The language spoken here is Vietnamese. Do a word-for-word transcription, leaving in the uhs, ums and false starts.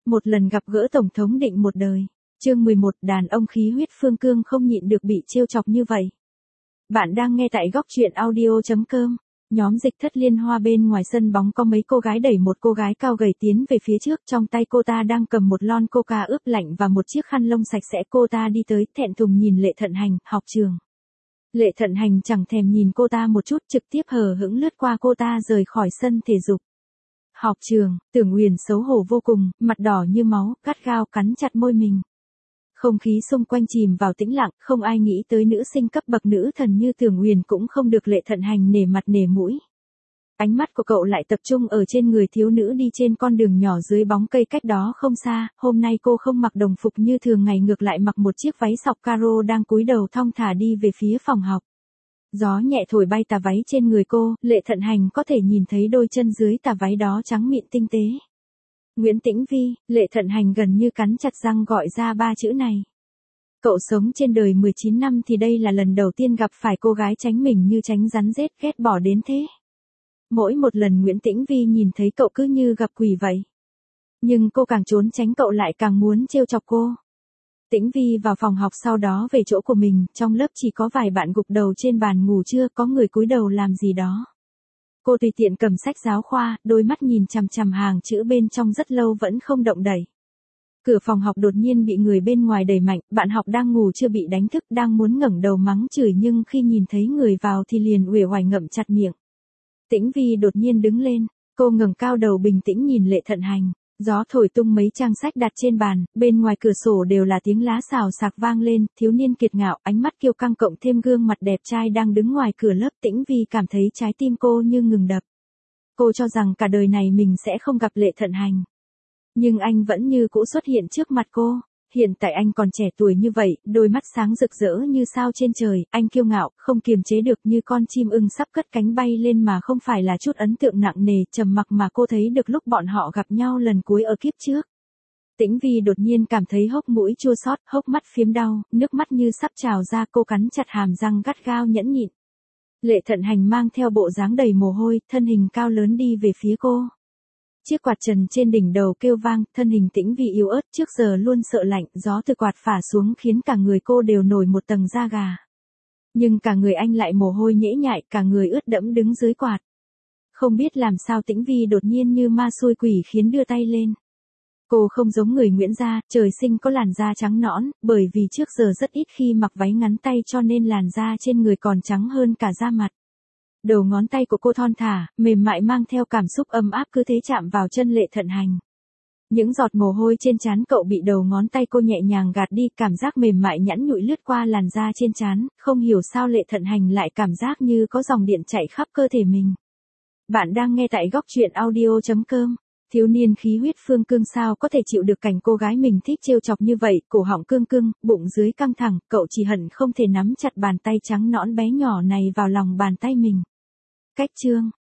Một lần gặp gỡ Tổng thống định một đời. Chương mười một, đàn ông khí huyết Phương Cương không nhịn được bị trêu chọc như vậy. Bạn đang nghe tại góc truyện audio chấm com. Nhóm Dịch Thất Liên Hoa bên ngoài sân bóng có mấy cô gái đẩy một cô gái cao gầy tiến về phía trước, trong tay cô ta đang cầm một lon coca ướp lạnh và một chiếc khăn lông sạch sẽ. Cô ta đi tới, thẹn thùng nhìn Lệ Thận Hành, học trường. Lệ Thận Hành chẳng thèm nhìn cô ta một chút, trực tiếp hờ hững lướt qua cô ta rời khỏi sân thể dục. Học trường, Tưởng Uyển xấu hổ vô cùng, mặt đỏ như máu, gắt gao cắn chặt môi mình. Không khí xung quanh chìm vào tĩnh lặng, không ai nghĩ tới nữ sinh cấp bậc nữ thần như Tưởng Uyển cũng không được Lệ Thận Hành nể mặt nể mũi. Ánh mắt của cậu lại tập trung ở trên người thiếu nữ đi trên con đường nhỏ dưới bóng cây cách đó không xa. Hôm nay cô không mặc đồng phục như thường ngày, ngược lại mặc một chiếc váy sọc caro đang cúi đầu thong thả đi về phía phòng học. Gió nhẹ thổi bay tà váy trên người cô, Lệ Thận Hành có thể nhìn thấy đôi chân dưới tà váy đó trắng mịn tinh tế. Nguyễn Tĩnh Vi, Lệ Thận Hành gần như cắn chặt răng gọi ra ba chữ này. Cậu sống trên đời mười chín năm thì đây là lần đầu tiên gặp phải cô gái tránh mình như tránh rắn rết, ghét bỏ đến thế. Mỗi một lần Nguyễn Tĩnh Vi nhìn thấy cậu cứ như gặp quỷ vậy. Nhưng cô càng trốn tránh cậu lại càng muốn trêu chọc cô. Tĩnh Vi vào phòng học, sau đó về chỗ của mình, trong lớp chỉ có vài bạn gục đầu trên bàn ngủ trưa, có người cúi đầu làm gì đó. Cô tùy tiện cầm sách giáo khoa, đôi mắt nhìn chằm chằm hàng chữ bên trong rất lâu vẫn không động đậy. Cửa phòng học đột nhiên bị người bên ngoài đẩy mạnh, bạn học đang ngủ chưa bị đánh thức, đang muốn ngẩng đầu mắng chửi nhưng khi nhìn thấy người vào thì liền uể oải ngậm chặt miệng. Tĩnh Vi đột nhiên đứng lên, cô ngẩng cao đầu bình tĩnh nhìn Lệ Thận Hành. Gió thổi tung mấy trang sách đặt trên bàn, bên ngoài cửa sổ đều là tiếng lá xào xạc vang lên, thiếu niên kiệt ngạo, ánh mắt kiêu căng cộng thêm gương mặt đẹp trai đang đứng ngoài cửa lớp. Tĩnh Vi cảm thấy trái tim cô như ngừng đập. Cô cho rằng cả đời này mình sẽ không gặp Lệ Thận Hành. Nhưng anh vẫn như cũ xuất hiện trước mặt cô. Hiện tại anh còn trẻ tuổi như vậy, đôi mắt sáng rực rỡ như sao trên trời, anh kiêu ngạo, không kiềm chế được như con chim ưng sắp cất cánh bay lên, mà không phải là chút ấn tượng nặng nề, trầm mặc mà cô thấy được lúc bọn họ gặp nhau lần cuối ở kiếp trước. Tĩnh Vi đột nhiên cảm thấy hốc mũi chua xót, hốc mắt phiếm đau, nước mắt như sắp trào ra, cô cắn chặt hàm răng gắt gao nhẫn nhịn. Lệ Thận Hành mang theo bộ dáng đầy mồ hôi, thân hình cao lớn đi về phía cô. Chiếc quạt trần trên đỉnh đầu kêu vang, thân hình Tĩnh Vi yếu ớt, trước giờ luôn sợ lạnh, gió từ quạt phả xuống khiến cả người cô đều nổi một tầng da gà. Nhưng cả người anh lại mồ hôi nhễ nhại, cả người ướt đẫm đứng dưới quạt. Không biết làm sao Tĩnh Vi đột nhiên như ma xui quỷ khiến đưa tay lên. Cô không giống người Nguyễn gia, trời sinh có làn da trắng nõn, bởi vì trước giờ rất ít khi mặc váy ngắn tay cho nên làn da trên người còn trắng hơn cả da mặt. Đầu ngón tay của cô thon thả, mềm mại mang theo cảm xúc ấm áp cứ thế chạm vào chân Lệ Thận Hành. Những giọt mồ hôi trên trán cậu bị đầu ngón tay cô nhẹ nhàng gạt đi, cảm giác mềm mại nhẵn nhụi lướt qua làn da trên trán, không hiểu sao Lệ Thận Hành lại cảm giác như có dòng điện chạy khắp cơ thể mình. Bạn đang nghe tại góc truyện audio chấm com. Thiếu niên khí huyết Phương Cương sao có thể chịu được cảnh cô gái mình thích trêu chọc như vậy, cổ họng cương cương, bụng dưới căng thẳng, cậu chỉ hận không thể nắm chặt bàn tay trắng nõn bé nhỏ này vào lòng bàn tay mình. Cách chương